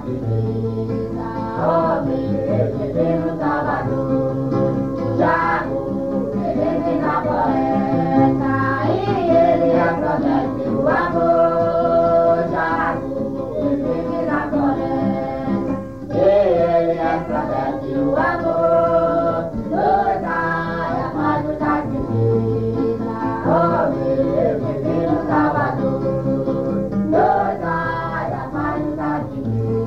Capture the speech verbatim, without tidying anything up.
divina, homem divino Salvador. Jago, ele vem na floresta e ele promete o amor. Jago, ele vem na floresta e ele promete o amor. Dois ai, a paz da divina, homem divino Salvador. Dois ai, a paz da divina.